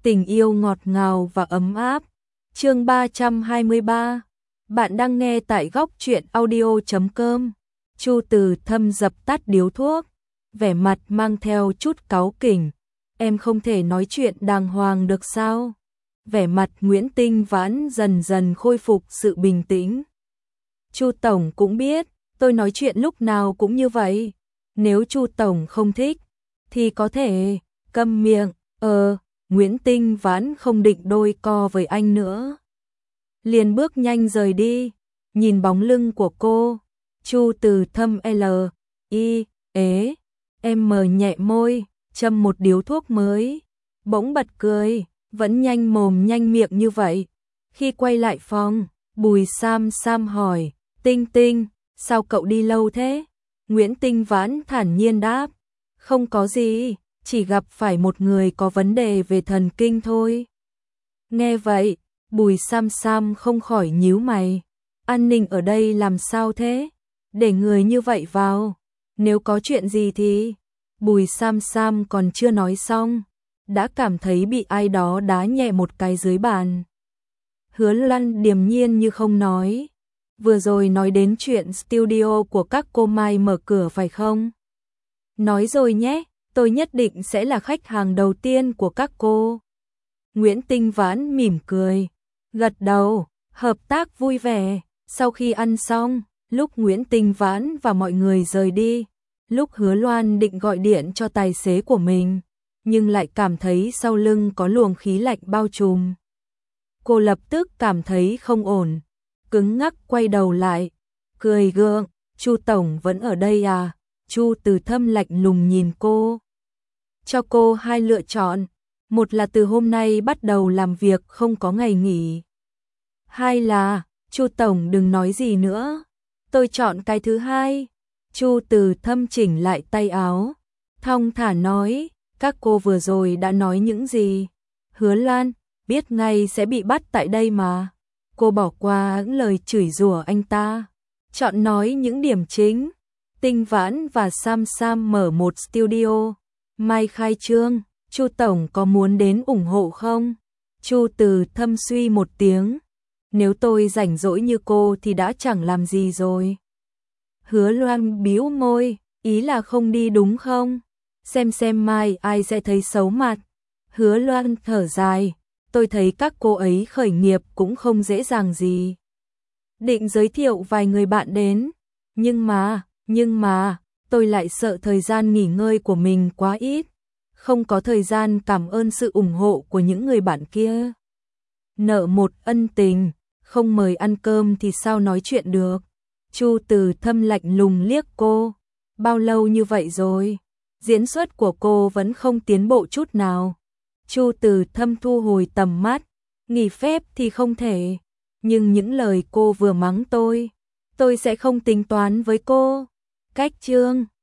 Tình yêu ngọt ngào và ấm áp. Chương 323. Bạn đang nghe tại góc truyện audio.com. Chu Từ Thâm dập tắt điếu thuốc, vẻ mặt mang theo chút cáu kỉnh. Em không thể nói chuyện đàng hoàng được sao? Vẻ mặt Nguyễn Tinh Vãn dần dần khôi phục sự bình tĩnh. Chu Tổng cũng biết, tôi nói chuyện lúc nào cũng như vậy. Nếu Chu Tổng không thích, thì có thể câm miệng. Nguyễn Tinh Vãn không định đôi co với anh nữa, liền bước nhanh rời đi. Nhìn bóng lưng của cô, Chu Từ Thâm mở nhẹ môi, châm một điếu thuốc mới, bỗng bật cười, vẫn nhanh mồm nhanh miệng như vậy. Khi quay lại phòng, Bùi Sam Sam hỏi, Tinh Tinh, sao cậu đi lâu thế? Nguyễn Tinh Vãn thản nhiên đáp, không có gì, chỉ gặp phải một người có vấn đề về thần kinh thôi. Nghe vậy, Bùi Sam Sam không khỏi nhíu mày, an ninh ở đây làm sao thế? Để người như vậy vào, nếu có chuyện gì thì... Bùi Sam Sam còn chưa nói xong, đã cảm thấy bị ai đó đá nhẹ một cái dưới bàn. Hứa Loan điềm nhiên như không nói, vừa rồi nói đến chuyện studio của các cô Mai mở cửa phải không? Nói rồi nhé, tôi nhất định sẽ là khách hàng đầu tiên của các cô. Nguyễn Tinh Vãn mỉm cười, gật đầu, hợp tác vui vẻ. Sau khi ăn xong, lúc Nguyễn Tinh Vãn và mọi người rời đi, lúc Hứa Loan định gọi điện cho tài xế của mình, nhưng lại cảm thấy sau lưng có luồng khí lạnh bao trùm. Cô lập tức cảm thấy không ổn, cứng ngắc quay đầu lại, cười gượng, Chu Tổng vẫn ở đây à? Chu Từ Thâm lạnh lùng nhìn cô. Cho cô hai lựa chọn, một là từ hôm nay bắt đầu làm việc không có ngày nghỉ. Hai là, Chu Tổng đừng nói gì nữa, tôi chọn cái thứ hai. Chu Từ Thâm chỉnh lại tay áo, thong thả nói, các cô vừa rồi đã nói những gì? Hứa Lan, biết ngay sẽ bị bắt tại đây mà. Cô bỏ qua những lời chửi rủa anh ta, chọn nói những điểm chính. Tinh Vãn và Sam Sam mở một studio, mai khai trương, Chu Tổng có muốn đến ủng hộ không? Chu Từ Thâm suy một tiếng, nếu tôi rảnh rỗi như cô thì đã chẳng làm gì rồi. Hứa Loan bĩu môi, ý là không đi đúng không? Xem mai ai sẽ thấy xấu mặt. Hứa Loan thở dài, tôi thấy các cô ấy khởi nghiệp cũng không dễ dàng gì. Định giới thiệu vài người bạn đến, nhưng mà, tôi lại sợ thời gian nghỉ ngơi của mình quá ít, không có thời gian cảm ơn sự ủng hộ của những người bạn kia. Nợ một ân tình, không mời ăn cơm thì sao nói chuyện được. Chu Từ Thâm lạnh lùng liếc cô, bao lâu như vậy rồi, diễn xuất của cô vẫn không tiến bộ chút nào. Chu Từ Thâm thu hồi tầm mắt, nghỉ phép thì không thể, nhưng những lời cô vừa mắng tôi sẽ không tính toán với cô. Cách chương